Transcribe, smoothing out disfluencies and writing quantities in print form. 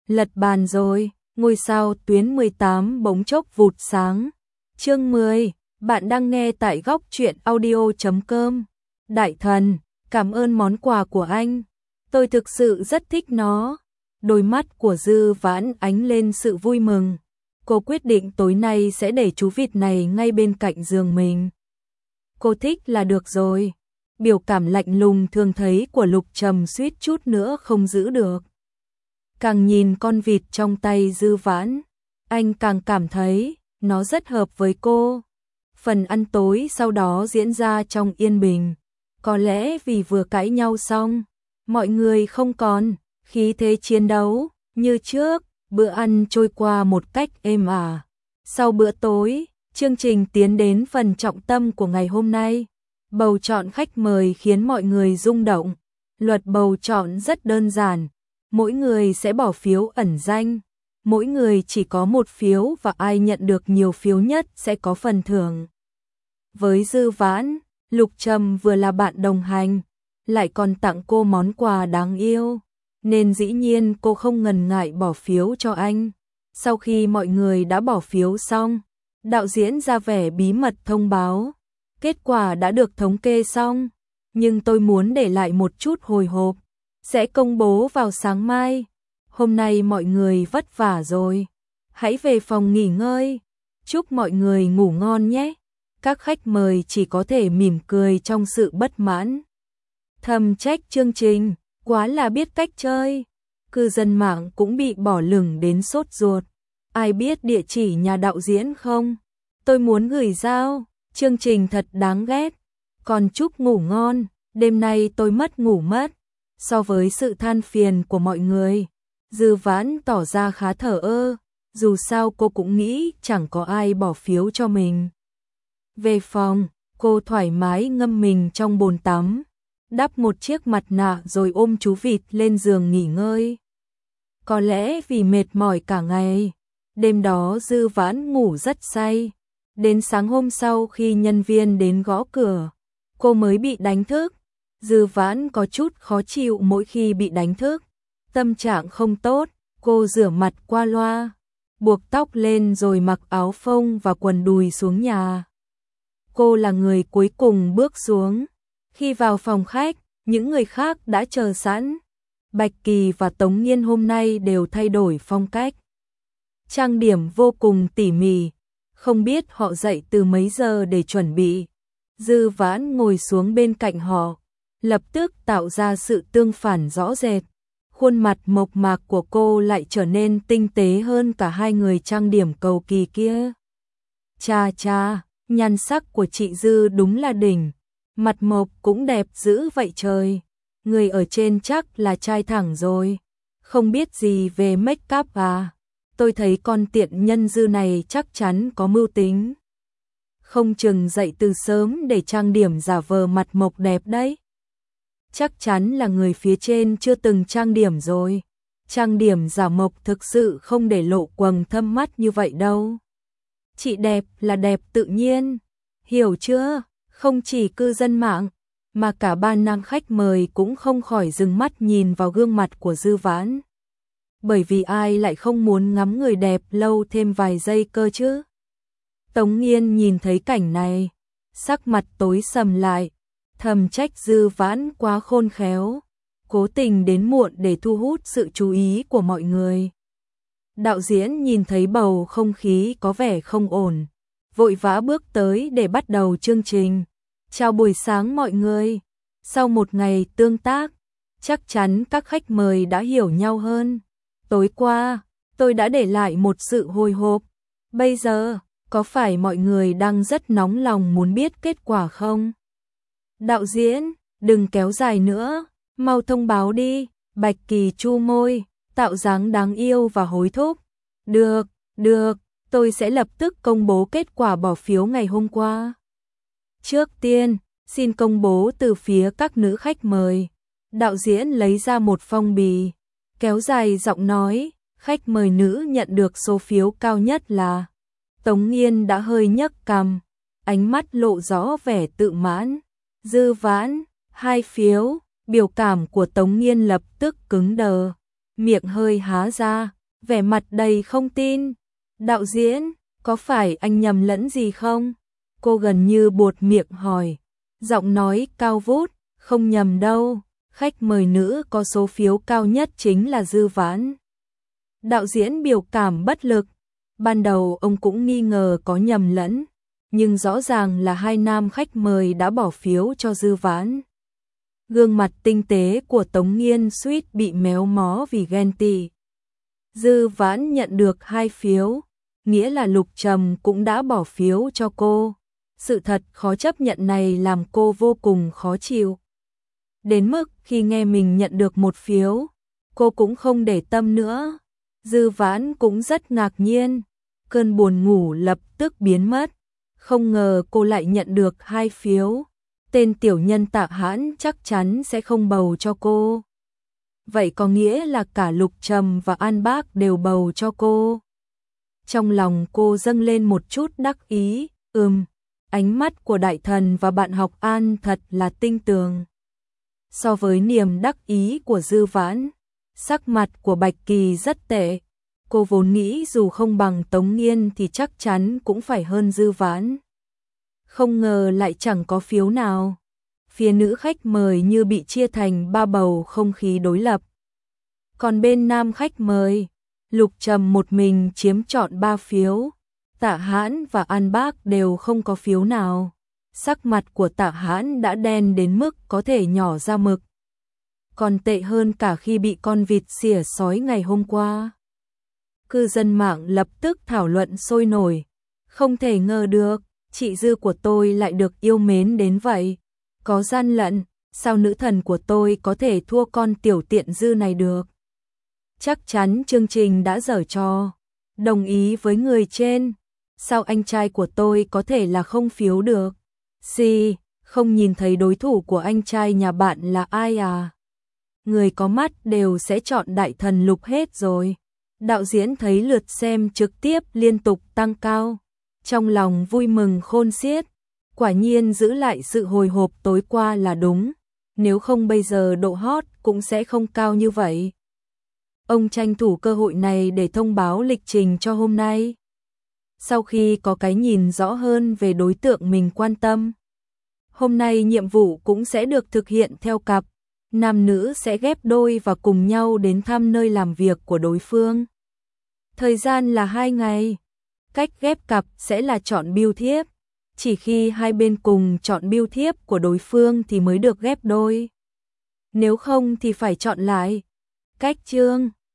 Lật bàn rồi, ngôi sao tuyến 18 bỗng chốc vụt sáng. Chương 10, bạn đang nghe tại góc truyện audio.com. Đại thần, cảm ơn món quà của anh. Tôi thực sự rất thích nó. Đôi mắt của Dư Vãn ánh lên sự vui mừng. Cô quyết định tối nay sẽ để chú vịt này ngay bên cạnh giường mình. Cô thích là được rồi. Biểu cảm lạnh lùng thường thấy của Lục Trầm suýt chút nữa không giữ được. Càng nhìn con vịt trong tay Dư Vãn, anh càng cảm thấy nó rất hợp với cô. Phần ăn tối sau đó diễn ra trong yên bình. Có lẽ vì vừa cãi nhau xong, mọi người không còn khí thế chiến đấu như trước, bữa ăn trôi qua một cách êm ả. Sau bữa tối, chương trình tiến đến phần trọng tâm của ngày hôm nay. Bầu chọn khách mời khiến mọi người rung động. Luật bầu chọn rất đơn giản, mỗi người sẽ bỏ phiếu ẩn danh. Mỗi người chỉ có một phiếu và ai nhận được nhiều phiếu nhất sẽ có phần thưởng. Với Dư Vãn, Lục Trầm vừa là bạn đồng hành, lại còn tặng cô món quà đáng yêu, nên dĩ nhiên cô không ngần ngại bỏ phiếu cho anh. Sau khi mọi người đã bỏ phiếu xong, đạo diễn ra vẻ bí mật thông báo, kết quả đã được thống kê xong, nhưng tôi muốn để lại một chút hồi hộp, sẽ công bố vào sáng mai. Hôm nay mọi người vất vả rồi, hãy về phòng nghỉ ngơi, chúc mọi người ngủ ngon nhé. Các khách mời chỉ có thể mỉm cười trong sự bất mãn. Thầm trách chương trình, quá là biết cách chơi. Cư dân mạng cũng bị bỏ lửng đến sốt ruột. Ai biết địa chỉ nhà đạo diễn không? Tôi muốn gửi giao, chương trình thật đáng ghét. Còn chúc ngủ ngon, đêm nay tôi mất ngủ mất. So với sự than phiền của mọi người, Dư Vãn tỏ ra khá thờ ơ, dù sao cô cũng nghĩ chẳng có ai bỏ phiếu cho mình. Về phòng, cô thoải mái ngâm mình trong bồn tắm, đắp một chiếc mặt nạ rồi ôm chú vịt lên giường nghỉ ngơi. Có lẽ vì mệt mỏi cả ngày, đêm đó Dư Vãn ngủ rất say. Đến sáng hôm sau khi nhân viên đến gõ cửa, cô mới bị đánh thức. Dư Vãn có chút khó chịu mỗi khi bị đánh thức. Tâm trạng không tốt, cô rửa mặt qua loa, buộc tóc lên rồi mặc áo phông và quần đùi xuống nhà. Cô là người cuối cùng bước xuống. Khi vào phòng khách, những người khác đã chờ sẵn. Bạch Kỳ và Tống Nghiên hôm nay đều thay đổi phong cách. Trang điểm vô cùng tỉ mỉ, không biết họ dậy từ mấy giờ để chuẩn bị. Dư Vãn ngồi xuống bên cạnh họ, lập tức tạo ra sự tương phản rõ rệt. Khuôn mặt mộc mạc của cô lại trở nên tinh tế hơn cả hai người trang điểm cầu kỳ kia. Cha cha, nhan sắc của chị Dư đúng là đỉnh, mặt mộc cũng đẹp dữ vậy trời. Người ở trên chắc là trai thẳng rồi, không biết gì về make up à? Tôi thấy con tiện nhân Dư này chắc chắn có mưu tính. Không chừng dậy từ sớm để trang điểm giả vờ mặt mộc đẹp đấy. Chắc chắn là người phía trên chưa từng trang điểm rồi. Trang điểm giả mộc thực sự không để lộ quầng thâm mắt như vậy đâu. Chị đẹp là đẹp tự nhiên, hiểu chưa? Không chỉ cư dân mạng, mà cả ban nam khách mời cũng không khỏi dừng mắt nhìn vào gương mặt của Dư Vãn. Bởi vì ai lại không muốn ngắm người đẹp lâu thêm vài giây cơ chứ? Tống Nghiên nhìn thấy cảnh này, sắc mặt tối sầm lại, thầm trách Dư Vãn quá khôn khéo, cố tình đến muộn để thu hút sự chú ý của mọi người. Đạo diễn nhìn thấy bầu không khí có vẻ không ổn, vội vã bước tới để bắt đầu chương trình. Chào buổi sáng mọi người. Sau một ngày tương tác, chắc chắn các khách mời đã hiểu nhau hơn. Tối qua, tôi đã để lại một sự hồi hộp. Bây giờ, có phải mọi người đang rất nóng lòng muốn biết kết quả không? Đạo diễn, đừng kéo dài nữa, mau thông báo đi. Bạch Kỳ chu môi, tạo dáng đáng yêu và hối thúc. Được, tôi sẽ lập tức công bố kết quả bỏ phiếu ngày hôm qua. Trước tiên, xin công bố từ phía các nữ khách mời. Đạo diễn lấy ra một phong bì, kéo dài giọng nói, khách mời nữ nhận được số phiếu cao nhất là. Tống Nghiên đã hơi nhấc cằm, ánh mắt lộ rõ vẻ tự mãn. Dư Vãn, 2 phiếu. Biểu cảm của Tống Nghiên lập tức cứng đờ, miệng hơi há ra, vẻ mặt đầy không tin. Đạo diễn, có phải anh nhầm lẫn gì không? Cô gần như buột miệng hỏi. Giọng nói cao vút, không nhầm đâu, khách mời nữ có số phiếu cao nhất chính là Dư Vãn. Đạo diễn biểu cảm bất lực. Ban đầu ông cũng nghi ngờ có nhầm lẫn, nhưng rõ ràng là hai nam khách mời đã bỏ phiếu cho Dư Vãn. Gương mặt tinh tế của Tống Nghiên suýt bị méo mó vì ghen tị. Dư Vãn nhận được 2 phiếu, nghĩa là Lục Trầm cũng đã bỏ phiếu cho cô. Sự thật khó chấp nhận này làm cô vô cùng khó chịu. Đến mức khi nghe mình nhận được 1 phiếu, cô cũng không để tâm nữa. Dư Vãn cũng rất ngạc nhiên, cơn buồn ngủ lập tức biến mất. Không ngờ cô lại nhận được 2 phiếu. Tên tiểu nhân Tạ Hãn chắc chắn sẽ không bầu cho cô. Vậy có nghĩa là cả Lục Trầm và An Bác đều bầu cho cô. Trong lòng cô dâng lên một chút đắc ý, ánh mắt của đại thần và bạn học An thật là tinh tường. So với niềm đắc ý của Dư Vãn, sắc mặt của Bạch Kỳ rất tệ. Cô vốn nghĩ dù không bằng Tống Nghiên thì chắc chắn cũng phải hơn Dư Vãn. Không ngờ lại chẳng có phiếu nào. Phía nữ khách mời như bị chia thành 3 bầu không khí đối lập. Còn bên nam khách mời, Lục Trầm một mình chiếm trọn 3 phiếu. Tạ Hãn và An Bác đều không có phiếu nào. Sắc mặt của Tạ Hãn đã đen đến mức có thể nhỏ ra mực. Còn tệ hơn cả khi bị con vịt xỉa sói ngày hôm qua. Cư dân mạng lập tức thảo luận sôi nổi. Không thể ngờ được, chị Dư của tôi lại được yêu mến đến vậy. Có gian lận, sao nữ thần của tôi có thể thua con tiểu tiện Dư này được? Chắc chắn chương trình đã giở trò. Đồng ý với người trên. Sao anh trai của tôi có thể là không phiếu được? Không nhìn thấy đối thủ của anh trai nhà bạn là ai à? Người có mắt đều sẽ chọn đại thần Lục hết rồi. Đạo diễn thấy lượt xem trực tiếp liên tục tăng cao. Trong lòng vui mừng khôn xiết. Quả nhiên giữ lại sự hồi hộp tối qua là đúng. Nếu không bây giờ độ hot cũng sẽ không cao như vậy. Ông tranh thủ cơ hội này để thông báo lịch trình cho hôm nay. Sau khi có cái nhìn rõ hơn về đối tượng mình quan tâm, hôm nay nhiệm vụ cũng sẽ được thực hiện theo cặp. Nam nữ sẽ ghép đôi và cùng nhau đến thăm nơi làm việc của đối phương. Thời gian là 2 ngày. Cách ghép cặp sẽ là chọn bưu thiếp. Chỉ khi hai bên cùng chọn bưu thiếp của đối phương thì mới được ghép đôi. Nếu không thì phải chọn lại. Cách chương